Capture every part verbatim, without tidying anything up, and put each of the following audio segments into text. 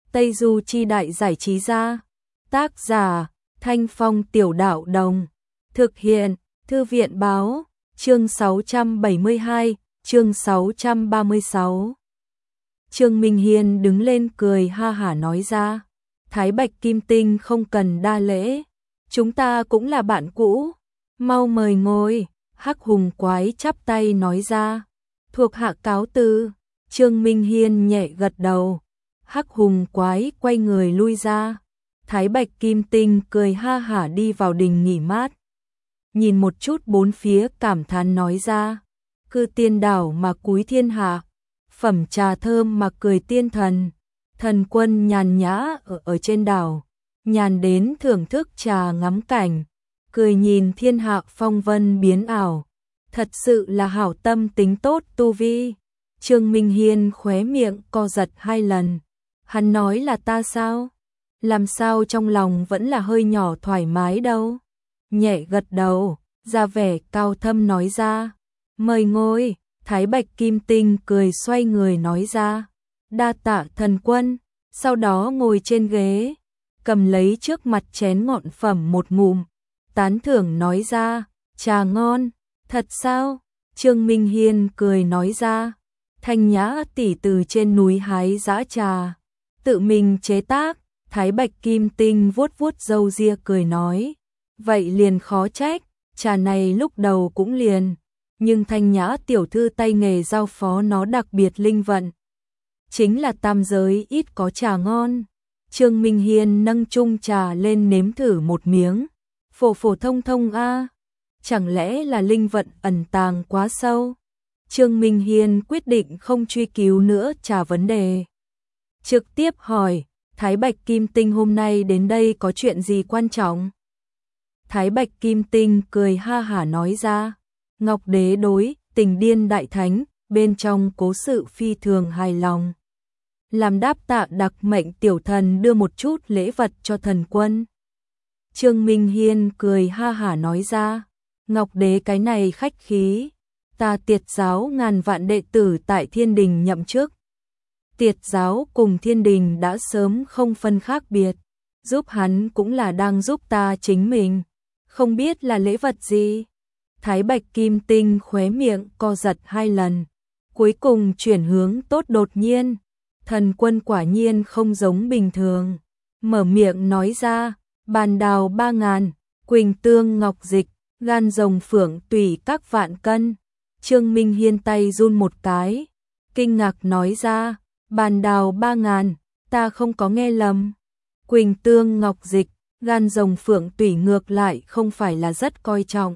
Tây Du Chi Đại Giải Trí Gia. Tác giả, Thanh Phong Tiểu Đạo Đồng. Thực hiện, Thư viện Báo. Chương sáu trăm bảy mươi hai, chương sáu trăm ba mươi sáu. Trương Minh Hiên đứng lên cười ha hả nói ra. Thái Bạch Kim Tinh không cần đa lễ. Chúng ta cũng là bạn cũ. Mau mời ngồi. Hắc Hùng Quái chắp tay nói ra. Thuộc hạ cáo từ. Trương Minh Hiên nhẹ gật đầu. Hắc Hùng Quái quay người lui ra. Thái Bạch Kim Tinh cười ha hả đi vào đình nghỉ mát. Nhìn một chút bốn phía cảm thán nói ra. Cư tiên đảo mà cúi thiên hạ. Phẩm trà thơm mà cười tiên thần. Thần quân nhàn nhã ở, ở trên đảo. Nhàn đến thưởng thức trà ngắm cảnh. Cười nhìn thiên hạ phong vân biến ảo. Thật sự là hảo tâm tính tốt tu vi. Trương Minh Hiên khóe miệng co giật hai lần. Hắn nói là ta sao? Làm sao trong lòng vẫn là hơi nhỏ thoải mái đâu? Nhẹ gật đầu, ra vẻ cao thâm nói ra. Mời ngồi. Thái Bạch Kim Tinh cười xoay người nói ra. Đa tạ thần quân. Sau đó ngồi trên ghế, cầm lấy trước mặt chén ngọn phẩm một ngụm, tán thưởng nói ra. Trà ngon. Thật sao? Trương Minh Hiên cười nói ra. Thanh Nhã tỷ từ trên núi hái dã trà, tự mình chế tác. Thái Bạch Kim Tinh vuốt vuốt râu ria cười nói. Vậy liền khó trách, trà này lúc đầu cũng liền. Nhưng Thanh Nhã tiểu thư tay nghề giao phó nó đặc biệt linh vận. Chính là tam giới ít có trà ngon. Trương Minh Hiên nâng chung trà lên nếm thử một miếng. Phổ phổ thông thông a, chẳng lẽ là linh vận ẩn tàng quá sâu? Trương Minh Hiên quyết định không truy cứu nữa trà vấn đề. Trực tiếp hỏi, Thái Bạch Kim Tinh hôm nay đến đây có chuyện gì quan trọng? Thái Bạch Kim Tinh cười ha hả nói ra. Ngọc Đế đối Tình Điên Đại Thánh bên trong cố sự phi thường hài lòng. Làm đáp tạ đặc mệnh tiểu thần đưa một chút lễ vật cho thần quân. Trương Minh Hiên cười ha hả nói ra. Ngọc Đế cái này khách khí. Ta Tiệt giáo ngàn vạn đệ tử tại Thiên Đình nhậm chức. Tiệt giáo cùng Thiên Đình đã sớm không phân khác biệt. Giúp hắn cũng là đang giúp ta chính mình. Không biết là lễ vật gì? Thái Bạch Kim Tinh khóe miệng co giật hai lần. Cuối cùng chuyển hướng tốt đột nhiên. Thần quân quả nhiên không giống bình thường. Mở miệng nói ra. Bàn đào ba ngàn, quỳnh tương ngọc dịch, gan rồng phượng tùy các vạn cân. Trương Minh Hiên tay run một cái. Kinh ngạc nói ra. Bàn đào ba ngàn, ta không có nghe lầm. Quỳnh tương ngọc dịch, gan rồng phượng tùy ngược lại không phải là rất coi trọng.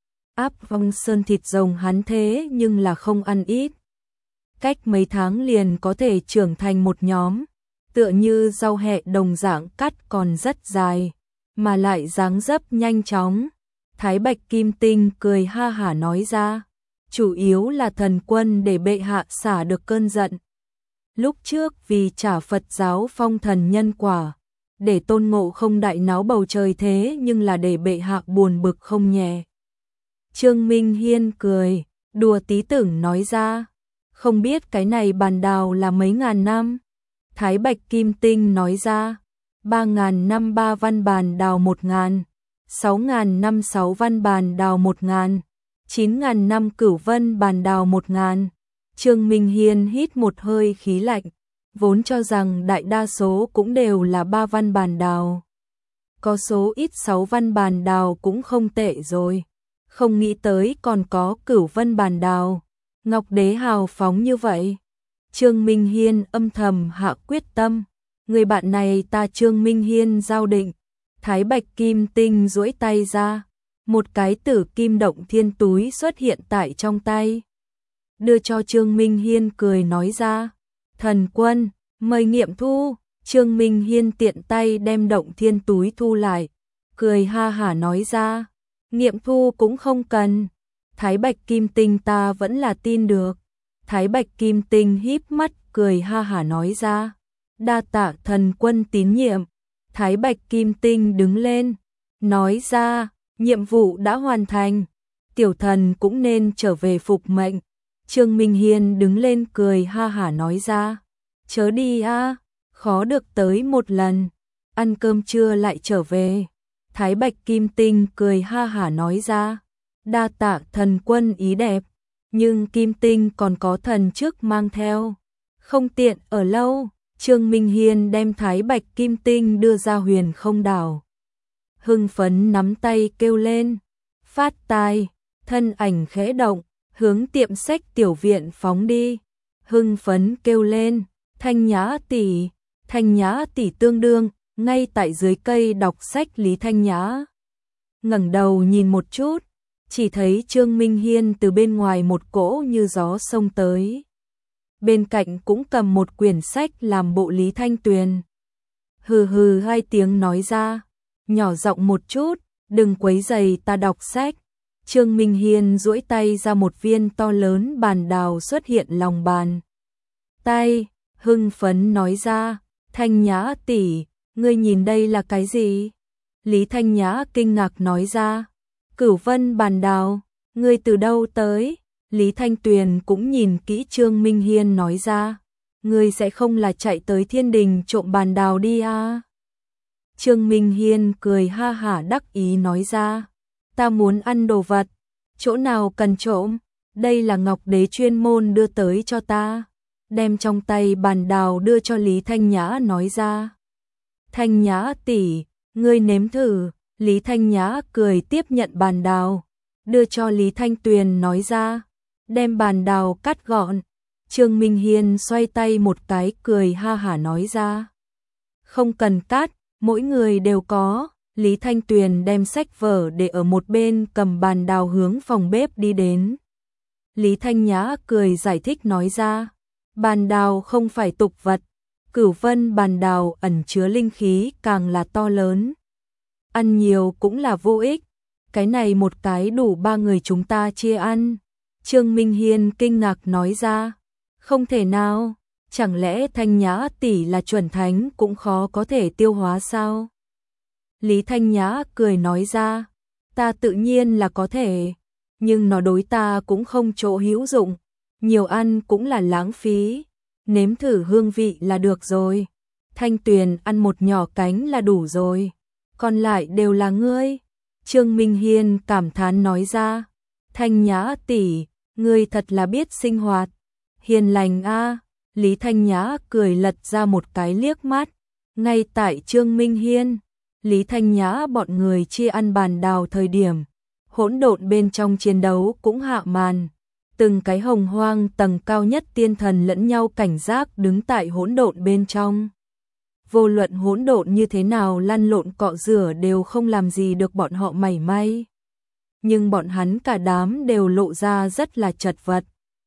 Áp vong sơn thịt rồng hắn thế nhưng là không ăn ít. Cách mấy tháng liền có thể trưởng thành một nhóm. Tựa như rau hẹ đồng dạng cắt còn rất dài, mà lại dáng dấp nhanh chóng. Thái Bạch Kim Tinh cười ha hả nói ra. Chủ yếu là thần quân để bệ hạ xả được cơn giận. Lúc trước vì trả Phật giáo phong thần nhân quả, để Tôn Ngộ Không đại náo bầu trời thế nhưng là để bệ hạ buồn bực không nhẹ. Trương Minh Hiên cười, đùa tí tưởng nói ra. Không biết cái này bàn đào là mấy ngàn năm? Thái Bạch Kim Tinh nói ra. Ba ngàn năm ba văn bàn đào một ngàn. Sáu ngàn năm sáu văn bàn đào một ngàn. Chín ngàn năm cửu vân bàn đào một ngàn. Trương Minh Hiên hít một hơi khí lạnh. Vốn cho rằng đại đa số cũng đều là ba văn bàn đào. Có số ít sáu văn bàn đào cũng không tệ rồi. Không nghĩ tới còn có cửu vân bàn đào. Ngọc Đế hào phóng như vậy. Trương Minh Hiên âm thầm hạ quyết tâm. Người bạn này ta Trương Minh Hiên giao định. Thái Bạch Kim Tinh duỗi tay ra. Một cái tử kim động thiên túi xuất hiện tại trong tay. Đưa cho Trương Minh Hiên cười nói ra. Thần quân, mời nghiệm thu. Trương Minh Hiên tiện tay đem động thiên túi thu lại. Cười ha hả nói ra. Nghiệm thu cũng không cần. Thái Bạch Kim Tinh ta vẫn là tin được. Thái Bạch Kim Tinh híp mắt cười ha hả nói ra. Đa tạ thần quân tín nhiệm. Thái Bạch Kim Tinh đứng lên, nói ra, nhiệm vụ đã hoàn thành. Tiểu thần cũng nên trở về phục mệnh. Trương Minh Hiên đứng lên cười ha hả nói ra. Chớ đi a, khó được tới một lần, ăn cơm trưa lại trở về. Thái Bạch Kim Tinh cười ha hả nói ra, đa tạ thần quân ý đẹp, nhưng Kim Tinh còn có thần trước mang theo, không tiện ở lâu. Trương Minh Hiên đem Thái Bạch Kim Tinh đưa ra Huyền Không Đảo. Hưng phấn nắm tay kêu lên, phát tài, thân ảnh khẽ động, hướng tiệm sách tiểu viện phóng đi. Hưng phấn kêu lên, Thanh Nhã tỷ, Thanh Nhã tỷ tương đương, ngay tại dưới cây đọc sách Lý Thanh Nhã. Ngẩng đầu nhìn một chút, chỉ thấy Trương Minh Hiên từ bên ngoài một cỗ như gió xông tới. Bên cạnh cũng cầm một quyển sách làm bộ Lý Thanh Tuyền. Hừ hừ hai tiếng nói ra, nhỏ giọng một chút, đừng quấy rầy ta đọc sách. Trương Minh Hiên duỗi tay ra một viên to lớn bàn đào xuất hiện lòng bàn tay, hưng phấn nói ra, Thanh Nhã tỷ, ngươi nhìn đây là cái gì? Lý Thanh Nhã kinh ngạc nói ra, Cửu Vân bàn đào, ngươi từ đâu tới? Lý Thanh Tuyền cũng nhìn kỹ Trương Minh Hiên nói ra, ngươi sẽ không là chạy tới thiên đình trộm bàn đào đi à? Trương Minh Hiên cười ha hả đắc ý nói ra, ta muốn ăn đồ vật, chỗ nào cần trộm, đây là Ngọc Đế chuyên môn đưa tới cho ta. Đem trong tay bàn đào đưa cho Lý Thanh Nhã nói ra, Thanh Nhã tỷ, ngươi nếm thử. Lý Thanh Nhã cười tiếp nhận bàn đào, đưa cho Lý Thanh Tuyền nói ra, đem bàn đào cắt gọn. Trương Minh Hiên xoay tay một cái cười ha hả nói ra, không cần cắt, mỗi người đều có. Lý Thanh Tuyền đem sách vở để ở một bên, cầm bàn đào hướng phòng bếp đi đến. Lý Thanh Nhã cười giải thích nói ra, bàn đào không phải tục vật, Cửu Vân bàn đào ẩn chứa linh khí càng là to lớn. Ăn nhiều cũng là vô ích, cái này một cái đủ ba người chúng ta chia ăn. Trương Minh Hiên kinh ngạc nói ra, không thể nào, chẳng lẽ Thanh Nhã tỷ là chuẩn thánh cũng khó có thể tiêu hóa sao? Lý Thanh Nhã cười nói ra, ta tự nhiên là có thể, nhưng nó đối ta cũng không chỗ hữu dụng, nhiều ăn cũng là lãng phí, nếm thử hương vị là được rồi. Thanh Tuyền ăn một nhỏ cánh là đủ rồi, còn lại đều là ngươi. Trương Minh Hiên cảm thán nói ra, Thanh Nhã tỷ, ngươi thật là biết sinh hoạt, hiền lành a. Lý Thanh Nhã cười lật ra một cái liếc mắt, ngay tại Trương Minh Hiên, Lý Thanh Nhã bọn người chia ăn bàn đào thời điểm, hỗn độn bên trong chiến đấu cũng hạ màn. Từng cái hồng hoang tầng cao nhất tiên thần lẫn nhau cảnh giác đứng tại hỗn độn bên trong. Vô luận hỗn độn như thế nào lăn lộn cọ rửa đều không làm gì được bọn họ mảy may. Nhưng bọn hắn cả đám đều lộ ra rất là chật vật.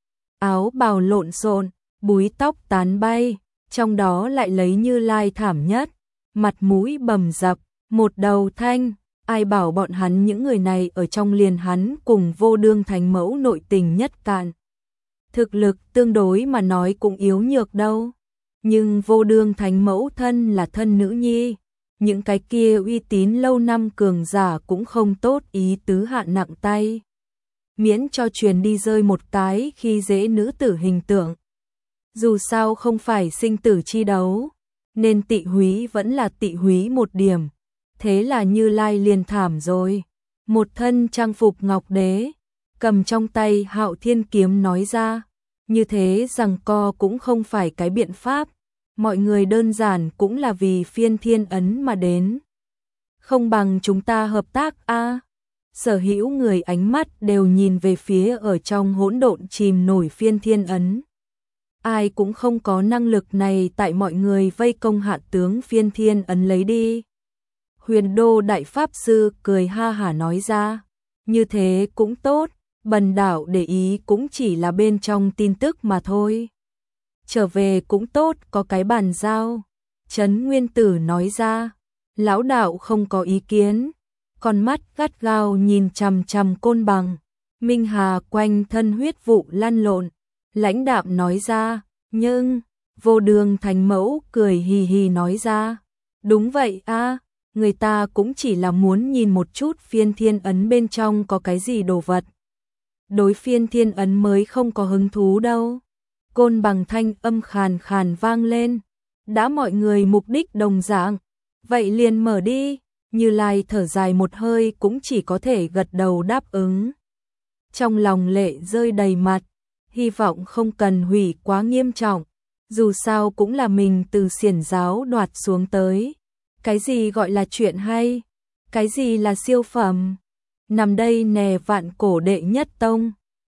Áo bào lộn xộn, búi tóc tán bay, trong đó lại lấy Như Lai thảm nhất, mặt mũi bầm dập, một đầu thanh. Ai bảo bọn hắn những người này ở trong liền hắn cùng Vô Đương Thánh Mẫu nội tình nhất cạn. Thực lực tương đối mà nói cũng yếu nhược đâu. Nhưng Vô Đương Thánh Mẫu thân là thân nữ nhi. Những cái kia uy tín lâu năm cường giả cũng không tốt ý tứ hạ nặng tay. Miễn cho truyền đi rơi một cái khi dễ nữ tử hình tượng. Dù sao không phải sinh tử chi đấu, nên tị húy vẫn là tị húy một điểm. Thế là Như Lai liền thảm rồi. Một thân trang phục Ngọc Đế, cầm trong tay Hạo Thiên kiếm nói ra, như thế rằng co cũng không phải cái biện pháp, mọi người đơn giản cũng là vì phiên thiên ấn mà đến. Không bằng chúng ta hợp tác a. À? Sở hữu người ánh mắt đều nhìn về phía ở trong hỗn độn chìm nổi phiên thiên ấn. Ai cũng không có năng lực này, tại mọi người vây công hạ tướng phiên thiên ấn lấy đi. Huyền Đô Đại Pháp Sư cười ha hả nói ra, như thế cũng tốt, bần đạo để ý cũng chỉ là bên trong tin tức mà thôi. Trở về cũng tốt, có cái bàn giao. Trấn Nguyên Tử nói ra, lão đạo không có ý kiến, con mắt gắt gao nhìn chằm chằm Côn Bằng. Minh Hà quanh thân huyết vụ lăn lộn, lãnh đạm nói ra, nhưng Vô Đương Thánh Mẫu cười hì hì nói ra, đúng vậy a. À, người ta cũng chỉ là muốn nhìn một chút phiên thiên ấn bên trong có cái gì đồ vật. Đối phiên thiên ấn mới không có hứng thú đâu. Côn Bằng thanh âm khàn khàn vang lên. đã mọi người mục đích đồng dạng, vậy liền mở đi. Như Lai thở dài một hơi cũng chỉ có thể gật đầu đáp ứng. Trong lòng lệ rơi đầy mặt, hy vọng không cần hủy quá nghiêm trọng, dù sao cũng là mình từ xiển giáo đoạt xuống tới. Cái gì gọi là chuyện hay? Cái gì là siêu phẩm? Nằm đây nè vạn cổ đệ nhất tông.